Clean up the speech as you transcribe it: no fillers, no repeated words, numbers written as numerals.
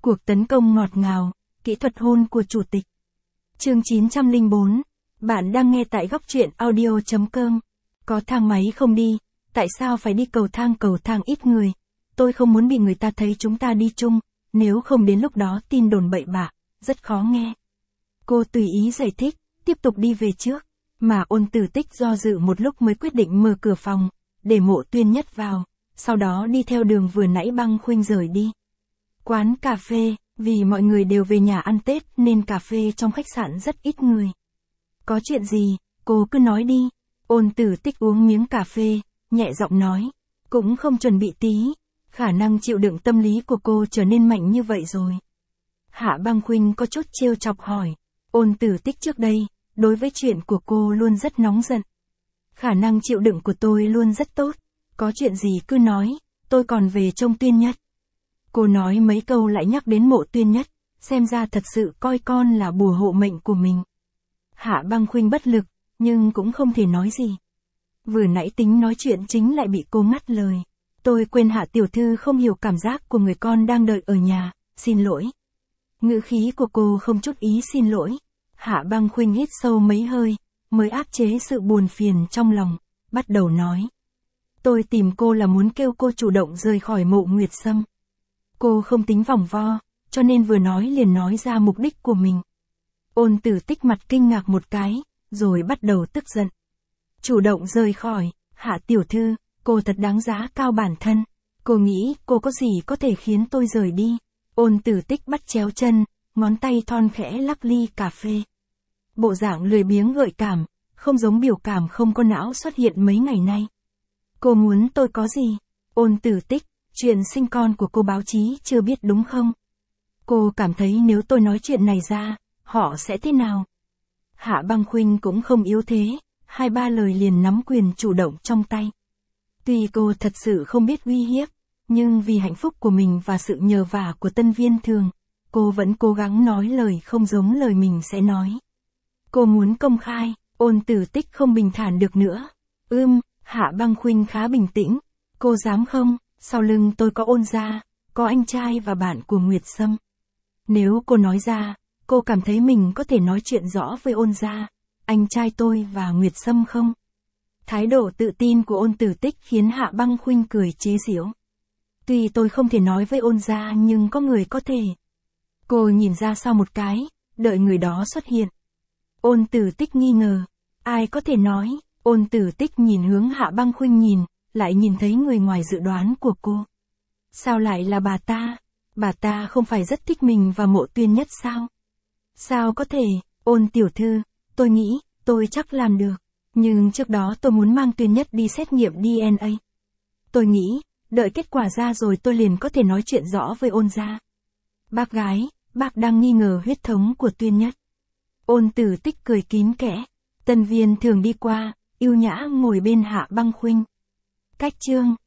Cuộc tấn công ngọt ngào, kỹ thuật hôn của chủ tịch. Chương 904. Bạn đang nghe tại góc truyện audio.com. Có thang máy không đi, tại sao phải đi cầu thang ít người. Tôi không muốn bị người ta thấy chúng ta đi chung, nếu không đến lúc đó tin đồn bậy bạ, rất khó nghe. Cô tùy ý giải thích, tiếp tục đi về trước, mà Ôn Tử Tích do dự một lúc mới quyết định mở cửa phòng, để Mộ Tuyên Nhất vào, sau đó đi theo đường vừa nãy Băng Khuynh rời đi. Quán cà phê, vì mọi người đều về nhà ăn Tết nên cà phê trong khách sạn rất ít người. Có chuyện gì, cô cứ nói đi. Ôn Tử Tích uống miếng cà phê, nhẹ giọng nói, cũng không chuẩn bị tí, khả năng chịu đựng tâm lý của cô trở nên mạnh như vậy rồi. Hạ Băng Khuynh có chút trêu chọc hỏi, Ôn Tử Tích trước đây, đối với chuyện của cô luôn rất nóng giận. Khả năng chịu đựng của tôi luôn rất tốt, có chuyện gì cứ nói, tôi còn về trông Tuyên Nhất. Cô nói mấy câu lại nhắc đến Mộ Tuyên Nhất, xem ra thật sự coi con là bùa hộ mệnh của mình. Hạ Băng Khuynh bất lực, nhưng cũng không thể nói gì. Vừa nãy tính nói chuyện chính lại bị cô ngắt lời. Tôi quên Hạ tiểu thư không hiểu cảm giác của người con đang đợi ở nhà, xin lỗi. Ngữ khí của cô không chút ý xin lỗi. Hạ Băng Khuynh hít sâu mấy hơi, mới áp chế sự buồn phiền trong lòng, bắt đầu nói. Tôi tìm cô là muốn kêu cô chủ động rời khỏi Mộ Nguyệt Sâm. Cô không tính vòng vo, cho nên vừa nói liền nói ra mục đích của mình. Ôn Tử Tích mặt kinh ngạc một cái, rồi bắt đầu tức giận. Chủ động rời khỏi, Hạ tiểu thư, cô thật đáng giá cao bản thân. Cô nghĩ cô có gì có thể khiến tôi rời đi. Ôn Tử Tích bắt chéo chân, ngón tay thon khẽ lắc ly cà phê. Bộ dạng lười biếng gợi cảm, không giống biểu cảm không có não xuất hiện mấy ngày nay. Cô muốn tôi có gì? Ôn Tử Tích, chuyện sinh con của cô báo chí chưa biết đúng không? Cô cảm thấy nếu tôi nói chuyện này ra, họ sẽ thế nào? Hạ Băng Khuynh cũng không yếu thế, 2-3 lời liền nắm quyền chủ động trong tay. Tuy cô thật sự không biết uy hiếp, nhưng vì hạnh phúc của mình và sự nhờ vả của Tân Viên Thường, cô vẫn cố gắng nói lời không giống lời mình sẽ nói. Cô muốn công khai, Ôn Tử Tích không bình thản được nữa. Hạ Băng Khuynh khá bình tĩnh. Cô dám không? Sau lưng tôi có Ôn gia, có anh trai và bạn của Nguyệt Sâm. Nếu cô nói ra, cô cảm thấy mình có thể nói chuyện rõ với Ôn gia, anh trai tôi và Nguyệt Sâm không? Thái độ tự tin của Ôn Tử Tích khiến Hạ Băng Khuynh cười chế giễu. Tuy tôi không thể nói với Ôn gia nhưng có người có thể. Cô nhìn ra sau một cái, đợi người đó xuất hiện. Ôn Tử Tích nghi ngờ. Ai có thể nói? Ôn Tử Tích nhìn hướng Hạ Băng Khuynh nhìn, lại nhìn thấy người ngoài dự đoán của cô. Sao lại là bà ta? Bà ta không phải rất thích mình và Mộ Tuyên Nhất sao? Sao có thể? Ôn tiểu thư, tôi nghĩ, tôi chắc làm được. Nhưng trước đó tôi muốn mang Tuyên Nhất đi xét nghiệm DNA. Tôi nghĩ, đợi kết quả ra rồi tôi liền có thể nói chuyện rõ với Ôn gia. Bác gái, bác đang nghi ngờ huyết thống của Tuyên Nhất. Ôn Tử Tích cười kín kẽ. Tân Viên Thường đi qua, yêu nhã ngồi bên Hạ Băng Khuynh. Cách chương